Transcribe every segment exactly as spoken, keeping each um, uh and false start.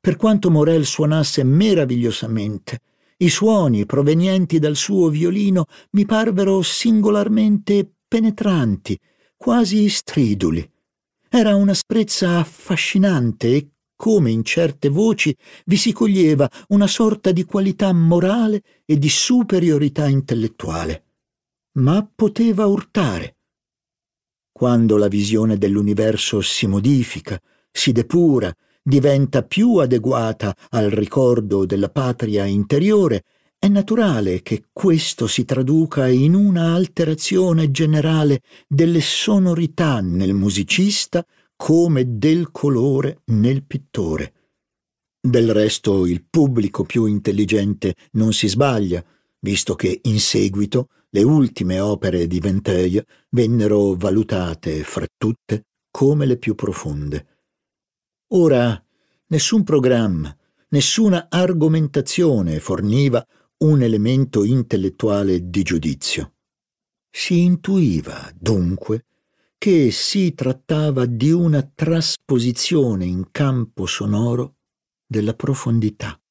Per quanto Morel suonasse meravigliosamente, i suoni provenienti dal suo violino mi parvero singolarmente penetranti, quasi striduli. Era un'asprezza affascinante e, come in certe voci, vi si coglieva una sorta di qualità morale e di superiorità intellettuale. Ma poteva urtare. Quando la visione dell'universo si modifica, si depura, diventa più adeguata al ricordo della patria interiore, è naturale che questo si traduca in una alterazione generale delle sonorità nel musicista come del colore nel pittore. Del resto il pubblico più intelligente non si sbaglia, visto che in seguito le ultime opere di Vinteuil vennero valutate fra tutte come le più profonde. Ora, nessun programma, nessuna argomentazione forniva un elemento intellettuale di giudizio. Si intuiva, dunque, che si trattava di una trasposizione in campo sonoro della profondità.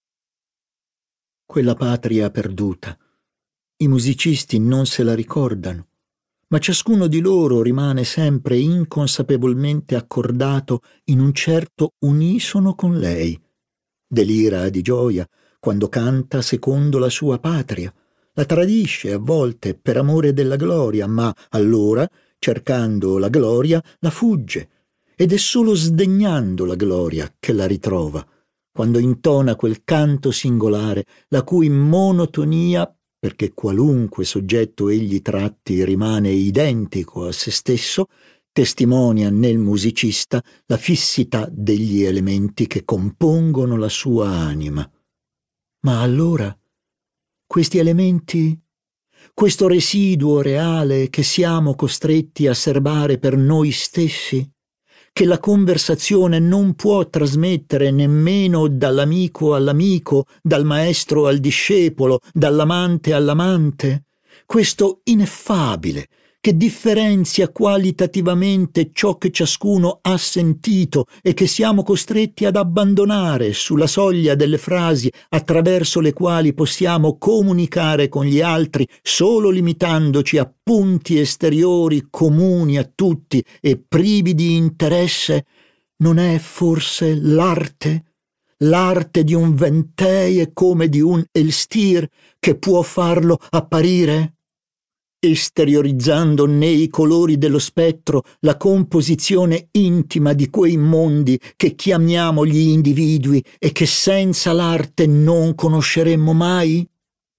Quella patria perduta, i musicisti non se la ricordano, ma ciascuno di loro rimane sempre inconsapevolmente accordato in un certo unisono con lei. Delira di gioia quando canta secondo la sua patria, la tradisce a volte per amore della gloria, ma allora, cercando la gloria, la fugge, ed è solo sdegnando la gloria che la ritrova, quando intona quel canto singolare, la cui monotonia, perché qualunque soggetto egli tratti rimane identico a se stesso, testimonia nel musicista la fissità degli elementi che compongono la sua anima. Ma allora, questi elementi, questo residuo reale che siamo costretti a serbare per noi stessi, che la conversazione non può trasmettere nemmeno dall'amico all'amico, dal maestro al discepolo, dall'amante all'amante, questo ineffabile che differenzia qualitativamente ciò che ciascuno ha sentito e che siamo costretti ad abbandonare sulla soglia delle frasi attraverso le quali possiamo comunicare con gli altri solo limitandoci a punti esteriori comuni a tutti e privi di interesse, non è forse l'arte? L'arte di un Vinteuil come di un Elstir che può farlo apparire? Esteriorizzando nei colori dello spettro la composizione intima di quei mondi che chiamiamo gli individui e che senza l'arte non conosceremmo mai?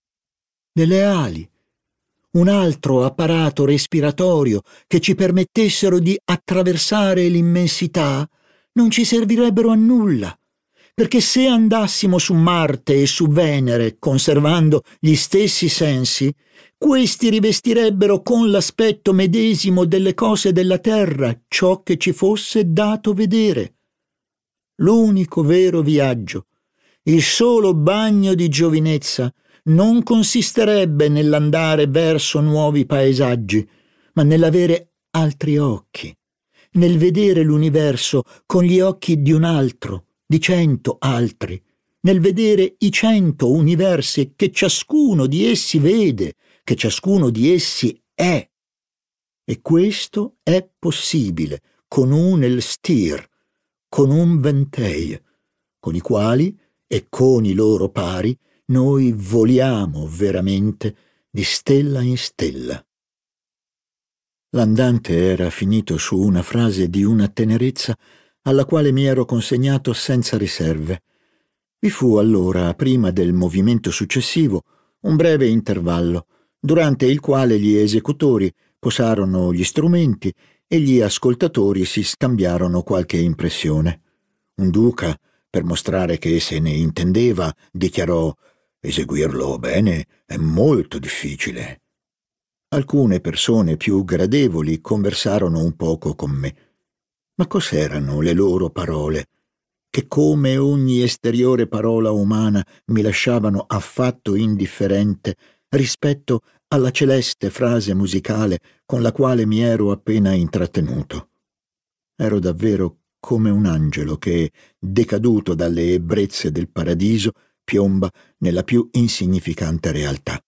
Delle ali, un altro apparato respiratorio che ci permettessero di attraversare l'immensità, non ci servirebbero a nulla, perché se andassimo su Marte e su Venere conservando gli stessi sensi, questi rivestirebbero con l'aspetto medesimo delle cose della terra ciò che ci fosse dato vedere. L'unico vero viaggio, il solo bagno di giovinezza, non consisterebbe nell'andare verso nuovi paesaggi, ma nell'avere altri occhi, nel vedere l'universo con gli occhi di un altro, di cento altri, nel vedere i cento universi che ciascuno di essi vede, che ciascuno di essi è. E questo è possibile con un Elstir, con un Vinteuil, con i quali e con i loro pari noi voliamo veramente di stella in stella. L'andante era finito su una frase di una tenerezza alla quale mi ero consegnato senza riserve. Vi fu allora, prima del movimento successivo, un breve intervallo, durante il quale gli esecutori posarono gli strumenti e gli ascoltatori si scambiarono qualche impressione. Un duca, per mostrare che se ne intendeva, dichiarò: «Eseguirlo bene è molto difficile». Alcune persone più gradevoli conversarono un poco con me. Ma cos'erano le loro parole, che come ogni esteriore parola umana mi lasciavano affatto indifferente rispetto alla celeste frase musicale con la quale mi ero appena intrattenuto? Ero davvero come un angelo che, decaduto dalle ebbrezze del paradiso, piomba nella più insignificante realtà.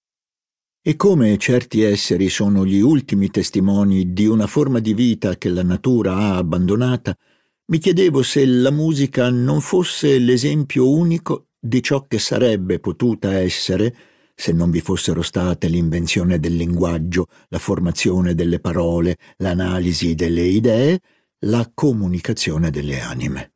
E come certi esseri sono gli ultimi testimoni di una forma di vita che la natura ha abbandonata, mi chiedevo se la musica non fosse l'esempio unico di ciò che sarebbe potuta essere se non vi fossero state l'invenzione del linguaggio, la formazione delle parole, l'analisi delle idee, la comunicazione delle anime.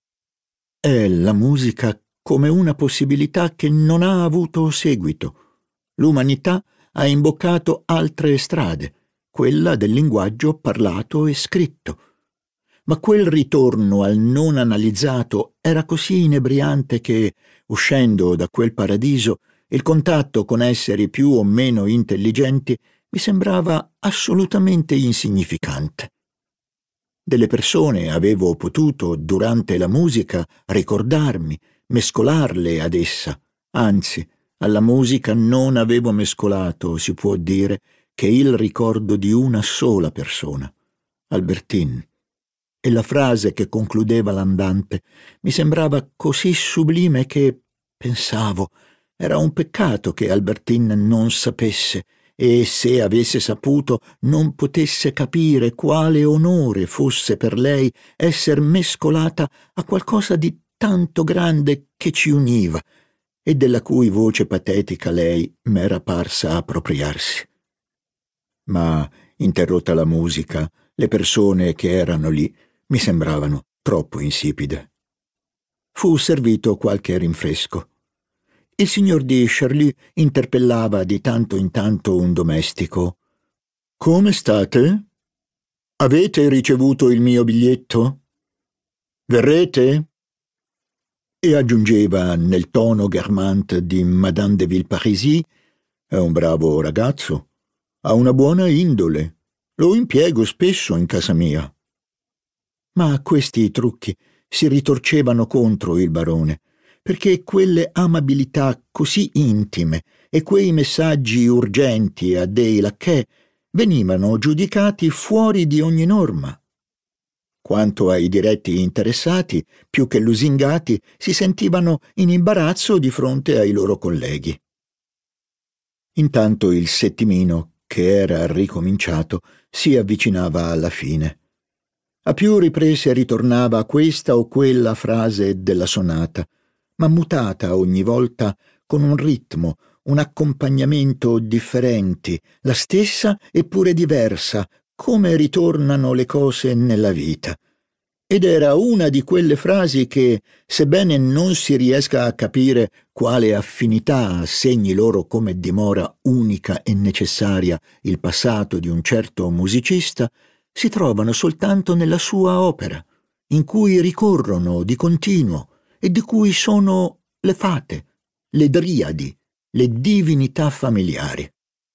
È la musica come una possibilità che non ha avuto seguito. L'umanità ha imboccato altre strade, quella del linguaggio parlato e scritto. Ma quel ritorno al non analizzato era così inebriante che, uscendo da quel paradiso, il contatto con esseri più o meno intelligenti mi sembrava assolutamente insignificante. Delle persone avevo potuto, durante la musica, ricordarmi, mescolarle ad essa. Anzi, alla musica non avevo mescolato, si può dire, che il ricordo di una sola persona, Albertine. E la frase che concludeva l'andante mi sembrava così sublime che, pensavo, era un peccato che Albertine non sapesse e, se avesse saputo, non potesse capire quale onore fosse per lei esser mescolata a qualcosa di tanto grande che ci univa e della cui voce patetica lei m'era parsa appropriarsi. Ma, interrotta la musica, le persone che erano lì mi sembravano troppo insipide. Fu servito qualche rinfresco. Il signor di Charlie interpellava di tanto in tanto un domestico. «Come state? Avete ricevuto il mio biglietto? Verrete?» E aggiungeva nel tono Guermantes di Madame de Villeparisis: «È un bravo ragazzo, ha una buona indole, lo impiego spesso in casa mia». Ma questi trucchi si ritorcevano contro il barone, perché quelle amabilità così intime e quei messaggi urgenti a dei lacchè venivano giudicati fuori di ogni norma. Quanto ai diretti interessati, più che lusingati, si sentivano in imbarazzo di fronte ai loro colleghi. Intanto il settimino, che era ricominciato, si avvicinava alla fine. A più riprese ritornava questa o quella frase della sonata, ma mutata ogni volta con un ritmo, un accompagnamento differenti, la stessa eppure diversa, come ritornano le cose nella vita. Ed era una di quelle frasi che, sebbene non si riesca a capire quale affinità segni loro come dimora unica e necessaria il passato di un certo musicista, si trovano soltanto nella sua opera, in cui ricorrono di continuo e di cui sono le fate, le driadi, le divinità familiari.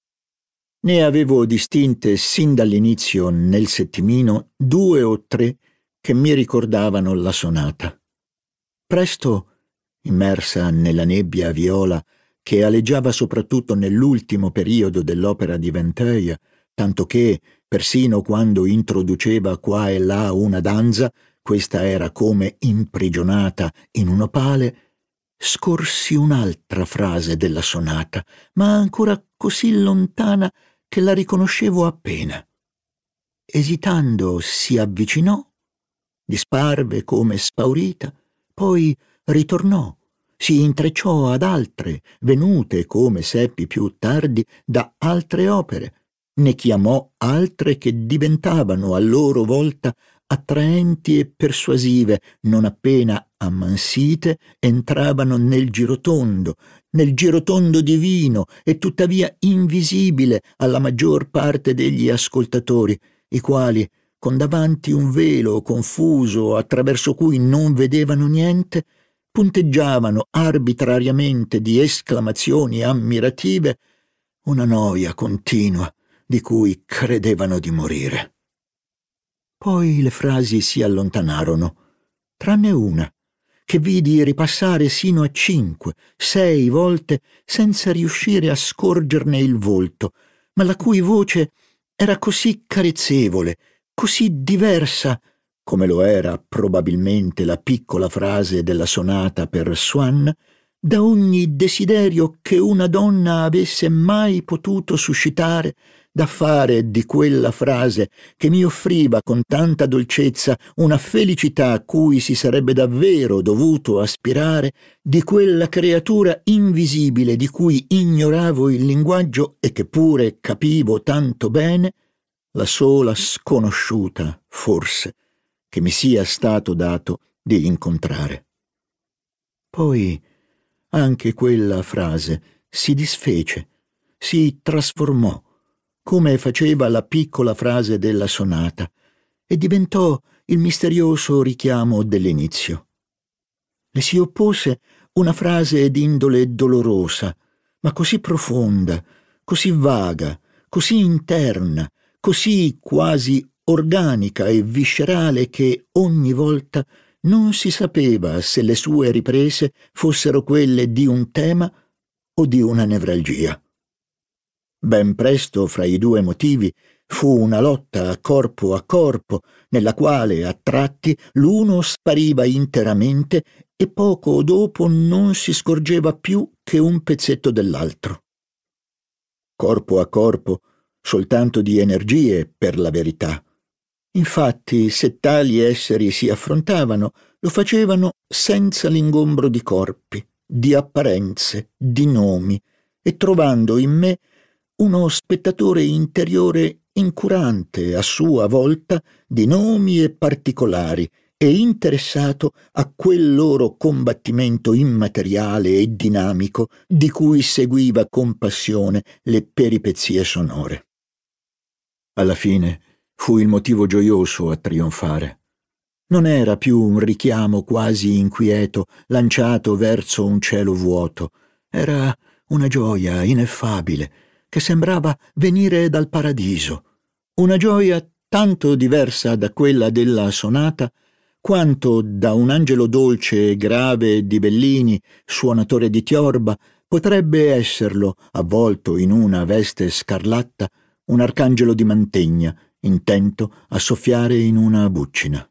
Ne avevo distinte sin dall'inizio nel settimino due o tre che mi ricordavano la sonata. Presto, immersa nella nebbia viola che aleggiava soprattutto nell'ultimo periodo dell'opera di Vinteuil, tanto che, persino quando introduceva qua e là una danza, questa era come imprigionata in un opale, scorsi un'altra frase della sonata, ma ancora così lontana che la riconoscevo appena. Esitando si avvicinò, disparve come spaurita, poi ritornò, si intrecciò ad altre, venute, come seppi più tardi, da altre opere, ne chiamò altre che diventavano a loro volta attraenti e persuasive, non appena ammansite entravano nel girotondo, nel girotondo divino e tuttavia invisibile alla maggior parte degli ascoltatori, i quali, con davanti un velo confuso attraverso cui non vedevano niente, punteggiavano arbitrariamente di esclamazioni ammirative una noia continua di cui credevano di morire. Poi le frasi si allontanarono, tranne una, che vidi ripassare sino a cinque, sei volte senza riuscire a scorgerne il volto, ma la cui voce era così carezzevole, così diversa, come lo era probabilmente la piccola frase della sonata per Swann, da ogni desiderio che una donna avesse mai potuto suscitare, da fare di quella frase che mi offriva con tanta dolcezza una felicità a cui si sarebbe davvero dovuto aspirare, di quella creatura invisibile di cui ignoravo il linguaggio e che pure capivo tanto bene, la sola sconosciuta, forse, che mi sia stato dato di incontrare. Poi anche quella frase si disfece, si trasformò, come faceva la piccola frase della sonata, e diventò il misterioso richiamo dell'inizio. Le si oppose una frase d'indole dolorosa, ma così profonda, così vaga, così interna, così quasi organica e viscerale che ogni volta non si sapeva se le sue riprese fossero quelle di un tema o di una nevralgia. Ben presto fra i due motivi fu una lotta corpo a corpo, nella quale a tratti l'uno spariva interamente e poco dopo non si scorgeva più che un pezzetto dell'altro. Corpo a corpo, soltanto di energie, per la verità. Infatti, se tali esseri si affrontavano, lo facevano senza l'ingombro di corpi, di apparenze, di nomi, e trovando in me uno spettatore interiore incurante a sua volta di nomi e particolari e interessato a quel loro combattimento immateriale e dinamico di cui seguiva con passione le peripezie sonore. Alla fine fu il motivo gioioso a trionfare. Non era più un richiamo quasi inquieto lanciato verso un cielo vuoto, era una gioia ineffabile che sembrava venire dal paradiso, una gioia tanto diversa da quella della sonata quanto da un angelo dolce e grave di Bellini, suonatore di tiorba, potrebbe esserlo, avvolto in una veste scarlatta, un arcangelo di mantegna, intento a soffiare in una buccina.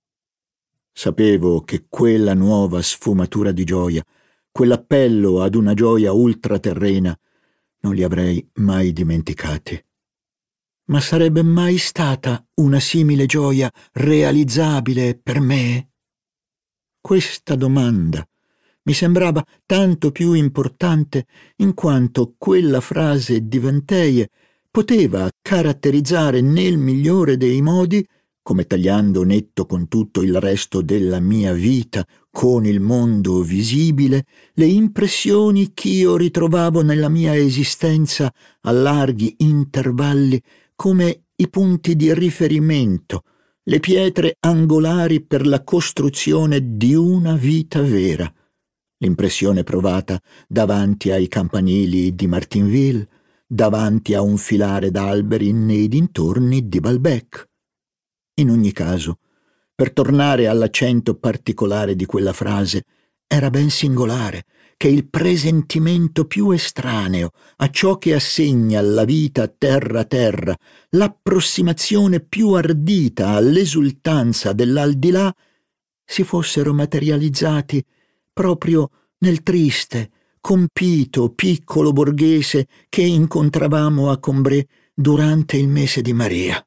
Sapevo che quella nuova sfumatura di gioia, quell'appello ad una gioia ultraterrena, non li avrei mai dimenticati. Ma sarebbe mai stata una simile gioia realizzabile per me? Questa domanda mi sembrava tanto più importante in quanto quella frase di Venteye poteva caratterizzare nel migliore dei modi, come tagliando netto con tutto il resto della mia vita, con il mondo visibile, le impressioni ch'io ritrovavo nella mia esistenza a larghi intervalli come i punti di riferimento, le pietre angolari per la costruzione di una vita vera, l'impressione provata davanti ai campanili di Martinville, davanti a un filare d'alberi nei dintorni di Balbec. In ogni caso, per tornare all'accento particolare di quella frase, era ben singolare che il presentimento più estraneo a ciò che assegna la vita terra-terra, l'approssimazione più ardita all'esultanza dell'aldilà, si fossero materializzati proprio nel triste, compito piccolo borghese che incontravamo a Combray durante il mese di Maria.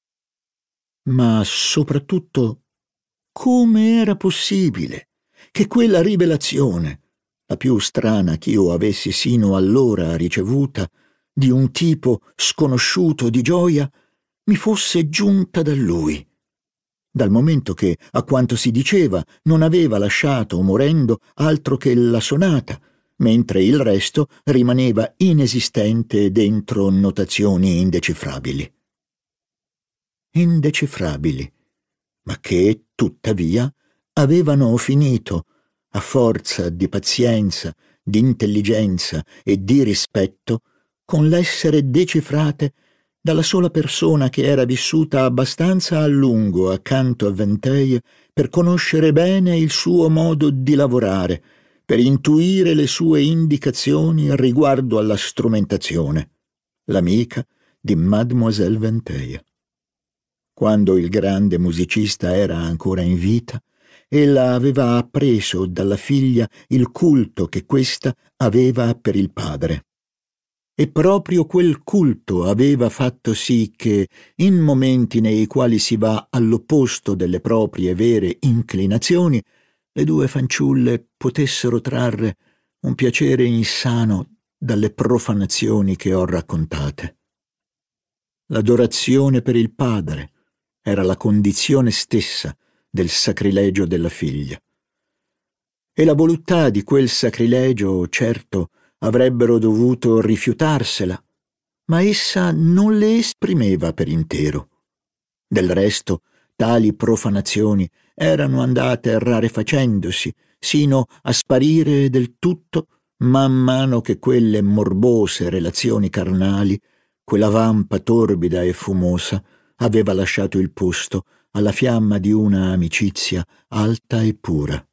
Ma soprattutto, come era possibile che quella rivelazione, la più strana ch'io avessi sino allora ricevuta, di un tipo sconosciuto di gioia, mi fosse giunta da lui, dal momento che, a quanto si diceva, non aveva lasciato, morendo, altro che la sonata, mentre il resto rimaneva inesistente dentro notazioni indecifrabili. Indecifrabili, ma che, tuttavia, avevano finito, a forza di pazienza, di intelligenza e di rispetto, con l'essere decifrate dalla sola persona che era vissuta abbastanza a lungo accanto a Venteye per conoscere bene il suo modo di lavorare, per intuire le sue indicazioni riguardo alla strumentazione, l'amica di Mademoiselle Venteye. Quando il grande musicista era ancora in vita, ella aveva appreso dalla figlia il culto che questa aveva per il padre. E proprio quel culto aveva fatto sì che, in momenti nei quali si va all'opposto delle proprie vere inclinazioni, le due fanciulle potessero trarre un piacere insano dalle profanazioni che ho raccontate. L'adorazione per il padre era la condizione stessa del sacrilegio della figlia. E la voluttà di quel sacrilegio, certo, avrebbero dovuto rifiutarsela, ma essa non le esprimeva per intero. Del resto, tali profanazioni erano andate rarefacendosi, sino a sparire del tutto man mano che quelle morbose relazioni carnali, quella vampa torbida e fumosa, aveva lasciato il posto alla fiamma di una amicizia alta e pura.